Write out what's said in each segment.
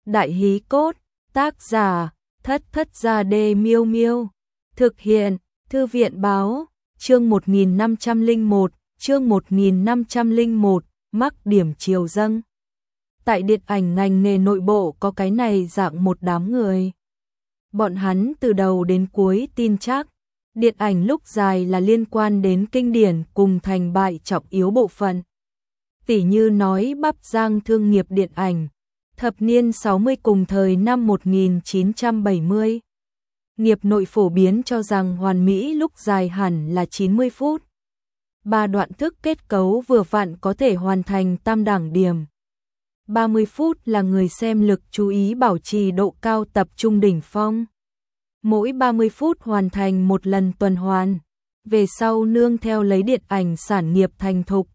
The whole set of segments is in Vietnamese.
Đại hí cốt, tác giả, Thất Thất Gia Đê Miêu Miêu. Thực hiện, Thư viện báo, chương 1501, chương 1501, mắc điểm chiều dâng. Tại điện ảnh ngành nghề nội bộ có cái này dạng một đám người. Bọn hắn từ đầu đến cuối tin chắc, điện ảnh lúc dài là liên quan đến kinh điển cùng thành bại trọng yếu bộ phận. Tỉ như nói Bắp Giang thương nghiệp điện ảnh, thập niên 60 cùng thời năm 1970. Nghiệp nội phổ biến cho rằng hoàn mỹ lúc dài hẳn là 90 phút. 3 đoạn thức kết cấu vừa vặn có thể hoàn thành tam đẳng điểm. 30 phút là người xem lực chú ý bảo trì độ cao tập trung đỉnh phong. Mỗi 30 phút hoàn thành một lần tuần hoàn. Về sau nương theo lấy điện ảnh sản nghiệp thành thục,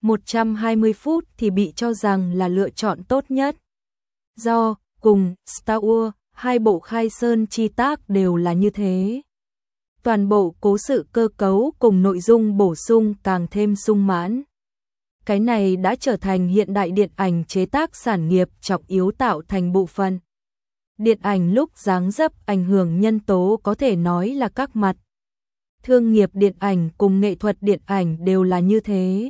120 phút thì bị cho rằng là lựa chọn tốt nhất. Do, cùng Star Wars, hai bộ khai sơn chi tác đều là như thế. Toàn bộ cố sự cơ cấu cùng nội dung bổ sung càng thêm sung mãn. Cái này đã trở thành hiện đại điện ảnh chế tác sản nghiệp trọng yếu tạo thành bộ phận. Điện ảnh lúc dáng dấp ảnh hưởng nhân tố có thể nói là các mặt. Thương nghiệp điện ảnh cùng nghệ thuật điện ảnh đều là như thế.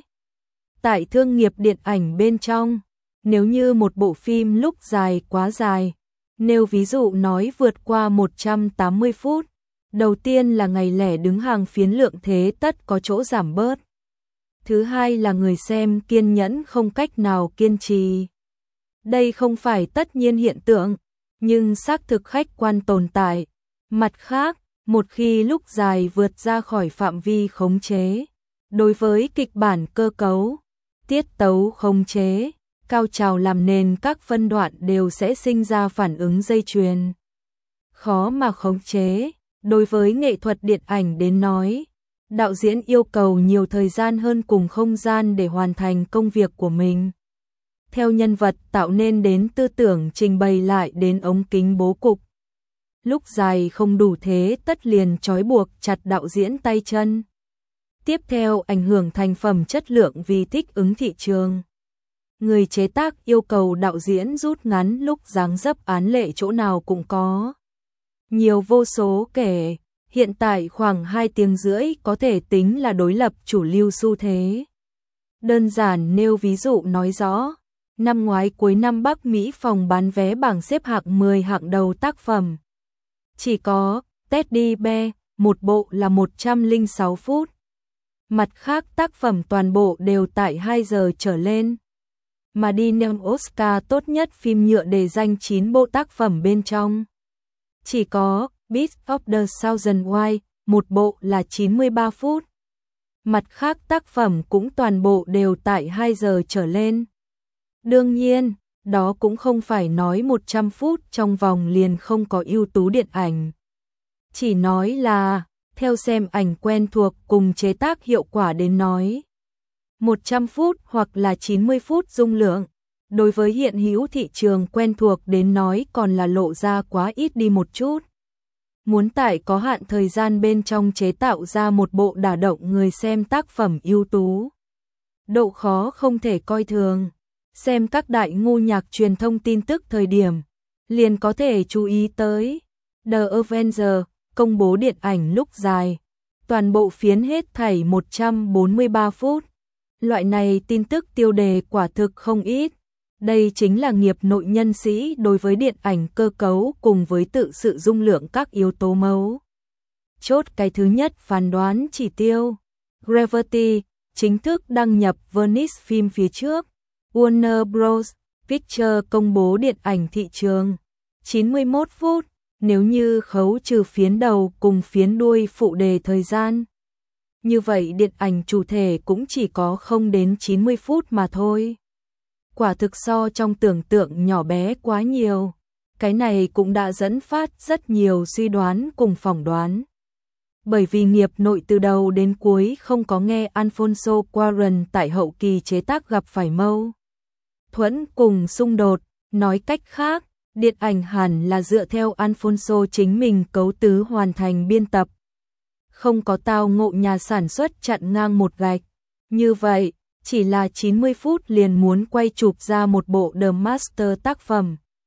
Tại thương nghiệp điện ảnh bên trong, nếu như một bộ phim lúc dài quá dài, nêu ví dụ nói vượt qua 180 phút, đầu tiên là ngày lẻ đứng hàng phiến lượng thế tất có chỗ giảm bớt. Thứ hai là người xem kiên nhẫn không cách nào kiên trì. Đây không phải tất nhiên hiện tượng, nhưng xác thực khách quan tồn tại. Mặt khác, một khi lúc dài vượt ra khỏi phạm vi khống chế, đối với kịch bản cơ cấu, tiết tấu khống chế, cao trào làm nền các phân đoạn đều sẽ sinh ra phản ứng dây chuyền. Khó mà khống chế, đối với nghệ thuật điện ảnh đến nói, đạo diễn yêu cầu nhiều thời gian hơn cùng không gian để hoàn thành công việc của mình. Theo nhân vật tạo nên đến tư tưởng trình bày lại đến ống kính bố cục. Lúc dài không đủ thế tất liền trói buộc chặt đạo diễn tay chân. Tiếp theo ảnh hưởng thành phẩm chất lượng vì thích ứng thị trường. Người chế tác yêu cầu đạo diễn rút ngắn lúc dáng dấp án lệ chỗ nào cũng có. Nhiều vô số kể, hiện tại khoảng 2 tiếng rưỡi có thể tính là đối lập chủ lưu xu thế. Đơn giản nêu ví dụ nói rõ, năm ngoái cuối năm Bắc Mỹ phòng bán vé bảng xếp hạng 10 hạng đầu tác phẩm. Chỉ có Teddy Bear, một bộ là 106 phút. Mặt khác tác phẩm toàn bộ đều tại 2 giờ trở lên. Mà đi nâng Oscar tốt nhất phim nhựa để danh 9 bộ tác phẩm bên trong. Chỉ có Beast of the Thousand Wild, một bộ là 93 phút. Mặt khác tác phẩm cũng toàn bộ đều tại 2 giờ trở lên. Đương nhiên, đó cũng không phải nói 100 phút trong vòng liền không có ưu tú điện ảnh. Chỉ nói là, theo xem ảnh quen thuộc cùng chế tác hiệu quả đến nói. 100 phút hoặc là 90 phút dung lượng, đối với hiện hữu thị trường quen thuộc đến nói còn là lộ ra quá ít đi một chút. Muốn tại có hạn thời gian bên trong chế tạo ra một bộ đả động người xem tác phẩm ưu tú. Độ khó không thể coi thường. Xem các đại ngu nhạc truyền thông tin tức thời điểm, liền có thể chú ý tới. The Avenger, công bố điện ảnh lúc dài. Toàn bộ phiến hết thảy 143 phút. Loại này tin tức tiêu đề quả thực không ít. Đây chính là nghiệp nội nhân sĩ đối với điện ảnh cơ cấu cùng với tự sự dung lượng các yếu tố mấu. Chốt cái thứ nhất phán đoán chỉ tiêu. Gravity chính thức đăng nhập Venice phim phía trước. Warner Bros. Pictures công bố điện ảnh thị trường. 91 phút, nếu như khấu trừ phiến đầu cùng phiến đuôi phụ đề thời gian. Như vậy điện ảnh chủ thể cũng chỉ có không đến 90 phút mà thôi. Quả thực so trong tưởng tượng nhỏ bé quá nhiều. Cái này cũng đã dẫn phát rất nhiều suy đoán cùng phỏng đoán. Bởi vì nghiệp nội từ đầu đến cuối không có nghe Alfonso Cuarón tại hậu kỳ chế tác gặp phải mâu thuẫn cùng xung đột, nói cách khác, điện ảnh hẳn là dựa theo Alfonso chính mình cấu tứ hoàn thành biên tập. Không có tao ngộ nhà sản xuất chặn ngang một gạch. Như vậy, chỉ là 90 phút liền muốn quay chụp ra một bộ The Master tác phẩm.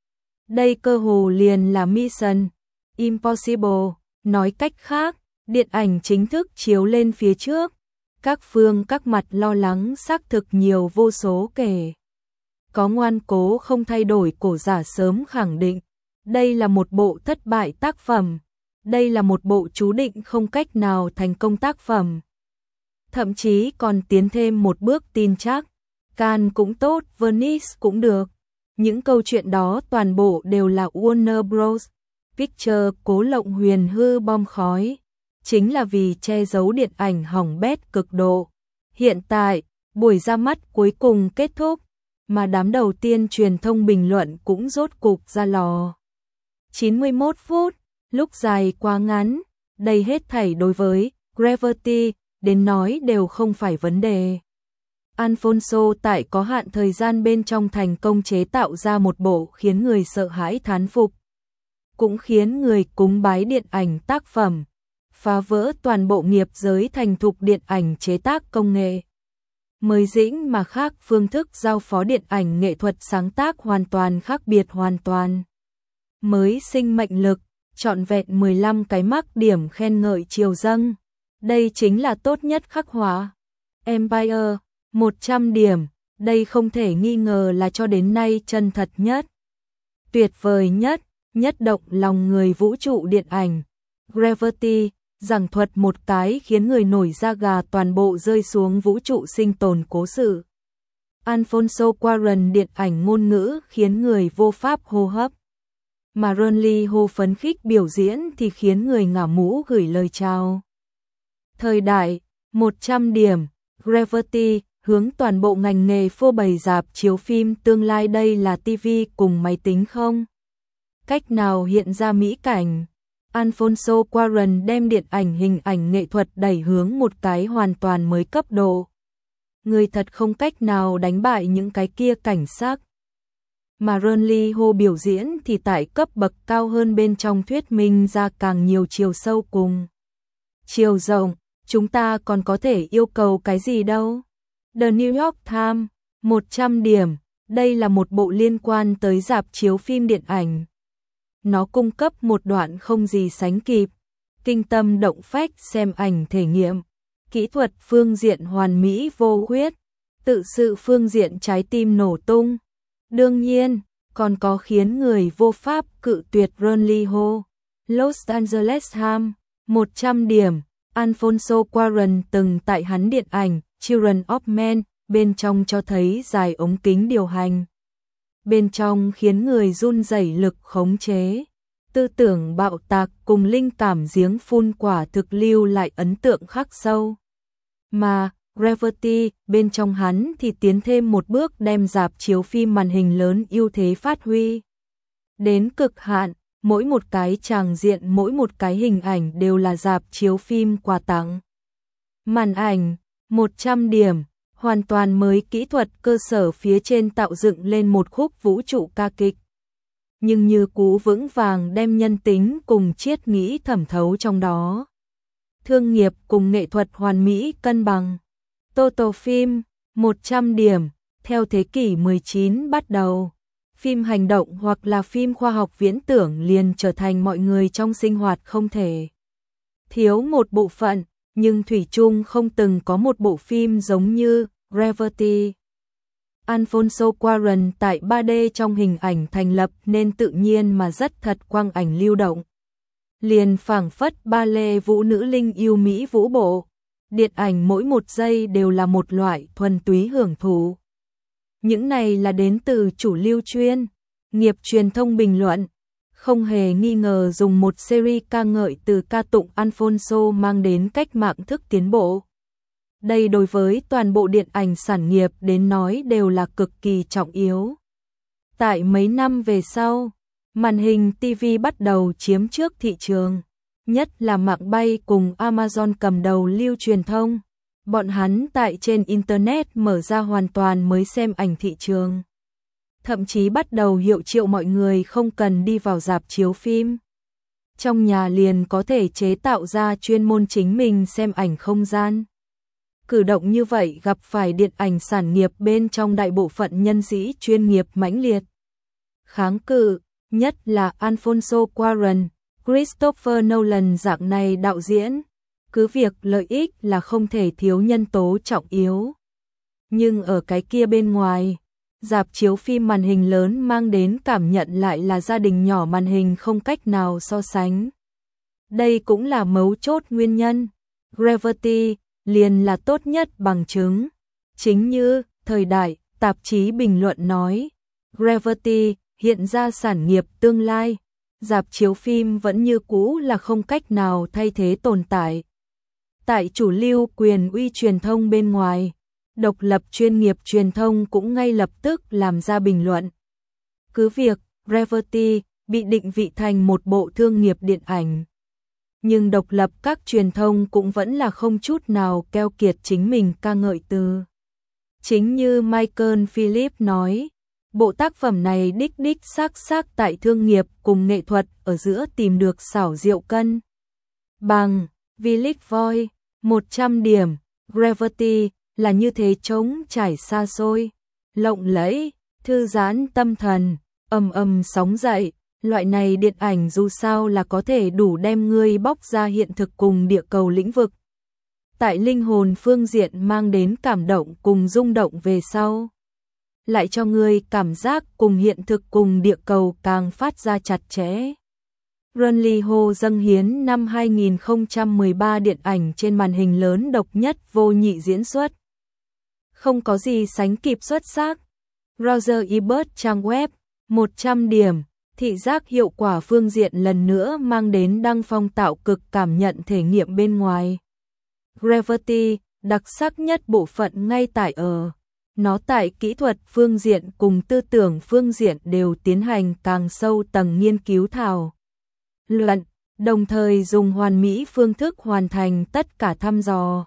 Đây cơ hồ liền là Mission Impossible, nói cách khác, điện ảnh chính thức chiếu lên phía trước. Các phương các mặt lo lắng xác thực nhiều vô số kể. Có ngoan cố không thay đổi cổ giả sớm khẳng định, đây là một bộ thất bại tác phẩm, đây là một bộ chú định không cách nào thành công tác phẩm. Thậm chí còn tiến thêm một bước tin chắc, Cannes cũng tốt, Venice cũng được. Những câu chuyện đó toàn bộ đều là Warner Bros. Pictures cố lộng huyền hư bom khói, chính là vì che giấu điện ảnh hỏng bét cực độ. Hiện tại, buổi ra mắt cuối cùng kết thúc, mà đám đầu tiên truyền thông bình luận cũng rốt cục ra lò. 91 phút, lúc dài quá ngắn, đây hết thảy đối với Gravity đến nói đều không phải vấn đề. Alfonso tại có hạn thời gian bên trong thành công chế tạo ra một bộ khiến người sợ hãi thán phục, cũng khiến người cúng bái điện ảnh tác phẩm, phá vỡ toàn bộ nghiệp giới thành thục điện ảnh chế tác công nghệ. Mới dĩnh mà khác phương thức giao phó điện ảnh nghệ thuật sáng tác hoàn toàn khác biệt hoàn toàn. Mới sinh mệnh lực, trọn vẹn 15 cái mác điểm khen ngợi triều dâng. Đây chính là tốt nhất khắc họa. Empire, 100 điểm, đây không thể nghi ngờ là cho đến nay chân thật nhất, tuyệt vời nhất, nhất động lòng người vũ trụ điện ảnh. Gravity, giảng thuật một cái khiến người nổi da gà toàn bộ rơi xuống vũ trụ sinh tồn cố sự. Alfonso Cuarón điện ảnh ngôn ngữ khiến người vô pháp hô hấp. Mà Ronnie Ho phấn khích biểu diễn thì khiến người ngả mũ gửi lời chào. Thời đại, 100 điểm, Gravity, hướng toàn bộ ngành nghề phô bày rạp chiếu phim tương lai đây là TV cùng máy tính không? Cách nào hiện ra mỹ cảnh? Alfonso Cuarón đem điện ảnh hình ảnh nghệ thuật đẩy hướng một cái hoàn toàn mới cấp độ. Người thật không cách nào đánh bại những cái kia cảnh sắc. Mà Ronnie Ho biểu diễn thì tại cấp bậc cao hơn bên trong thuyết minh ra càng nhiều chiều sâu cùng chiều rộng, chúng ta còn có thể yêu cầu cái gì đâu. The New York Times, 100 điểm, đây là một bộ liên quan tới rạp chiếu phim điện ảnh. Nó cung cấp một đoạn không gì sánh kịp, kinh tâm động phách xem ảnh thể nghiệm, kỹ thuật phương diện hoàn mỹ vô khuyết, tự sự phương diện trái tim nổ tung. Đương nhiên, còn có khiến người vô pháp cự tuyệt Ronnie Ho. Los Angeles Times, 100 điểm, Alfonso Cuarón từng tại hắn điện ảnh Children of Men, bên trong cho thấy dài ống kính điều hành. Bên trong khiến người run rẩy lực khống chế, tư tưởng bạo tạc cùng linh cảm giếng phun quả thực lưu lại ấn tượng khắc sâu. Mà Gravity, bên trong hắn thì tiến thêm một bước đem rạp chiếu phim màn hình lớn ưu thế phát huy đến cực hạn, mỗi một cái tràng diện, mỗi một cái hình ảnh đều là rạp chiếu phim quà tặng. Màn ảnh, 100 điểm, hoàn toàn mới kỹ thuật cơ sở phía trên tạo dựng lên một khúc vũ trụ ca kịch. Nhưng như cú vững vàng đem nhân tính cùng triết nghĩ thẩm thấu trong đó. Thương nghiệp cùng nghệ thuật hoàn mỹ cân bằng. Total phim, 100 điểm, theo thế kỷ 19 bắt đầu. Phim hành động hoặc là phim khoa học viễn tưởng liền trở thành mọi người trong sinh hoạt không thể thiếu một bộ phận, nhưng thủy chung không từng có một bộ phim giống như Gravity. Alfonso Cuarón tại 3D trong hình ảnh thành lập nên tự nhiên mà rất thật quang ảnh lưu động. Liền phảng phất ba lê vũ nữ linh yêu mỹ vũ bộ. Điện ảnh mỗi một giây đều là một loại thuần túy hưởng thụ. Những này là đến từ chủ lưu chuyên nghiệp truyền thông bình luận, không hề nghi ngờ dùng một series ca ngợi từ ca tụng Alfonso mang đến cách mạng thức tiến bộ. Đây đối với toàn bộ điện ảnh sản nghiệp đến nói đều là cực kỳ trọng yếu. Tại mấy năm về sau, màn hình TV bắt đầu chiếm trước thị trường, nhất là mạng bay cùng Amazon cầm đầu lưu truyền thông. Bọn hắn tại trên Internet mở ra hoàn toàn mới xem ảnh thị trường. Thậm chí bắt đầu hiệu triệu mọi người không cần đi vào rạp chiếu phim. Trong nhà liền có thể chế tạo ra chuyên môn chính mình xem ảnh không gian. Cử động như vậy gặp phải điện ảnh sản nghiệp bên trong đại bộ phận nhân sĩ chuyên nghiệp mãnh liệt kháng cự, nhất là Alfonso Cuarón, Christopher Nolan dạng này đạo diễn. Cứ việc lợi ích là không thể thiếu nhân tố trọng yếu. Nhưng ở cái kia bên ngoài, rạp chiếu phim màn hình lớn mang đến cảm nhận lại là gia đình nhỏ màn hình không cách nào so sánh. Đây cũng là mấu chốt nguyên nhân. Gravity liền là tốt nhất bằng chứng. Chính như Thời Đại, tạp chí bình luận nói, Gravity hiện ra sản nghiệp tương lai, rạp chiếu phim vẫn như cũ là không cách nào thay thế tồn tại. Tại chủ lưu quyền uy truyền thông bên ngoài, độc lập chuyên nghiệp truyền thông cũng ngay lập tức làm ra bình luận. Cứ việc Gravity bị định vị thành một bộ thương nghiệp điện ảnh, nhưng độc lập các truyền thông cũng vẫn là không chút nào keo kiệt chính mình ca ngợi từ. Chính như Michael Phillips nói, bộ tác phẩm này đích xác tại thương nghiệp cùng nghệ thuật ở giữa tìm được xảo diệu cân bằng. Village Voice 100 điểm, Gravity là như thế trống trải xa xôi, lộng lẫy, thư giãn tâm thần, sóng dậy. Loại này điện ảnh dù sao là có thể đủ đem ngươi bóc ra hiện thực cùng địa cầu lĩnh vực. Tại linh hồn phương diện mang đến cảm động cùng rung động về sau. Lại cho ngươi cảm giác cùng hiện thực cùng địa cầu càng phát ra chặt chẽ. Runli Ho dâng hiến năm 2013 điện ảnh trên màn hình lớn độc nhất vô nhị diễn xuất. Không có gì sánh kịp xuất sắc. Roger Ebert trang web, 100 điểm. Thị giác hiệu quả phương diện lần nữa mang đến đăng phong tạo cực cảm nhận thể nghiệm bên ngoài. Gravity, đặc sắc nhất bộ phận ngay tại ở. Nó tại kỹ thuật phương diện cùng tư tưởng phương diện đều tiến hành càng sâu tầng nghiên cứu thảo luận, đồng thời dùng hoàn mỹ phương thức hoàn thành tất cả thăm dò.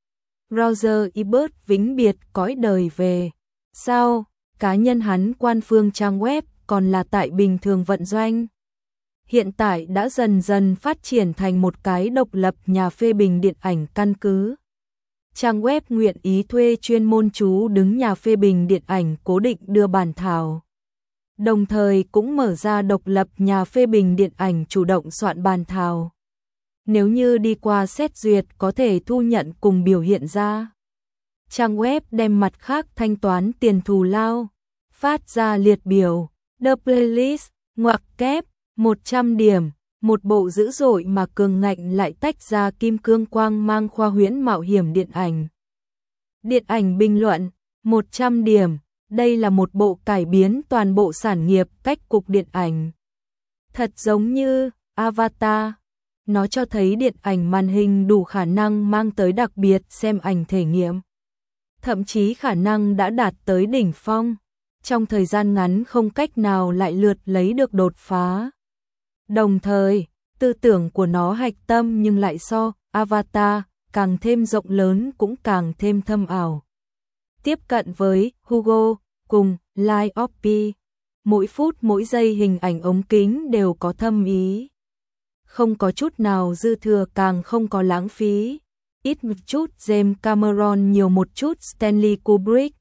Roger Ebert vĩnh biệt cõi đời về sau, cá nhân hắn quan phương trang web còn là tại bình thường vận doanh. Hiện tại đã dần dần phát triển thành một cái độc lập nhà phê bình điện ảnh căn cứ. Trang web nguyện ý thuê chuyên môn chú đứng nhà phê bình điện ảnh cố định đưa bản thảo. Đồng thời cũng mở ra độc lập nhà phê bình điện ảnh chủ động soạn bản thảo. Nếu như đi qua xét duyệt có thể thu nhận cùng biểu hiện ra. Trang web đem mặt khác thanh toán tiền thù lao, phát ra liệt biểu. The Playlist, ngoặc kép, 100 điểm, một bộ dữ dội mà cường ngạnh lại tách ra kim cương quang mang khoa huyễn mạo hiểm điện ảnh. Điện ảnh bình luận, 100 điểm, đây là một bộ cải biến toàn bộ sản nghiệp cách cục điện ảnh. Thật giống như Avatar, nó cho thấy điện ảnh màn hình đủ khả năng mang tới đặc biệt xem ảnh thể nghiệm. Thậm chí khả năng đã đạt tới đỉnh phong. Trong thời gian ngắn không cách nào lại lượt lấy được đột phá. Đồng thời, tư tưởng của nó hạch tâm nhưng lại so Avatar càng thêm rộng lớn cũng càng thêm thâm ảo. Tiếp cận với Hugo cùng Lies of Pi, mỗi phút mỗi giây hình ảnh ống kính đều có thâm ý. Không có chút nào dư thừa càng không có lãng phí. Ít một chút James Cameron nhiều một chút Stanley Kubrick.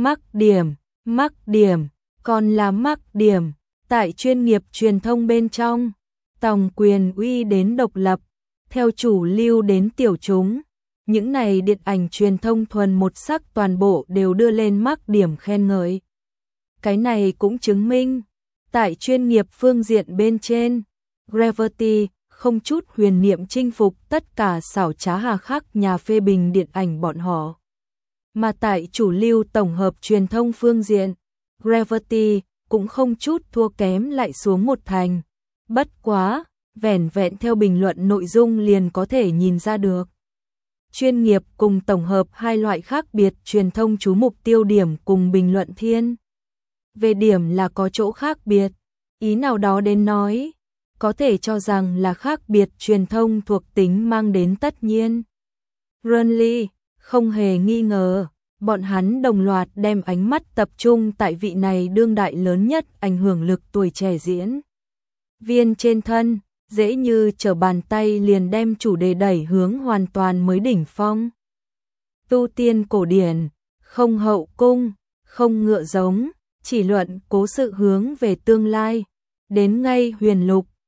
Mắc điểm, còn là mắc điểm, tại chuyên nghiệp truyền thông bên trong, tòng quyền uy đến độc lập, theo chủ lưu đến tiểu chúng, những này điện ảnh truyền thông thuần một sắc toàn bộ đều đưa lên mắc điểm khen ngợi. Cái này cũng chứng minh, tại chuyên nghiệp phương diện bên trên, Gravity không chút huyền niệm chinh phục tất cả xảo trá hà khắc nhà phê bình điện ảnh bọn họ. Mà tại chủ lưu tổng hợp truyền thông phương diện, Gravity cũng không chút thua kém lại xuống một thành. Bất quá, vẻn vẹn theo bình luận nội dung liền có thể nhìn ra được. Chuyên nghiệp cùng tổng hợp hai loại khác biệt truyền thông chú mục tiêu điểm cùng bình luận thiên. Về điểm là có chỗ khác biệt, ý nào đó đến nói, có thể cho rằng là khác biệt truyền thông thuộc tính mang đến tất nhiên. Runli, không hề nghi ngờ, bọn hắn đồng loạt đem ánh mắt tập trung tại vị này đương đại lớn nhất ảnh hưởng lực tuổi trẻ diễn viên trên thân, dễ như trở bàn tay liền đem chủ đề đẩy hướng hoàn toàn mới đỉnh phong. Tu tiên cổ điển, không hậu cung, không ngựa giống, chỉ luận cố sự hướng về tương lai, đến ngay Huyền Lục.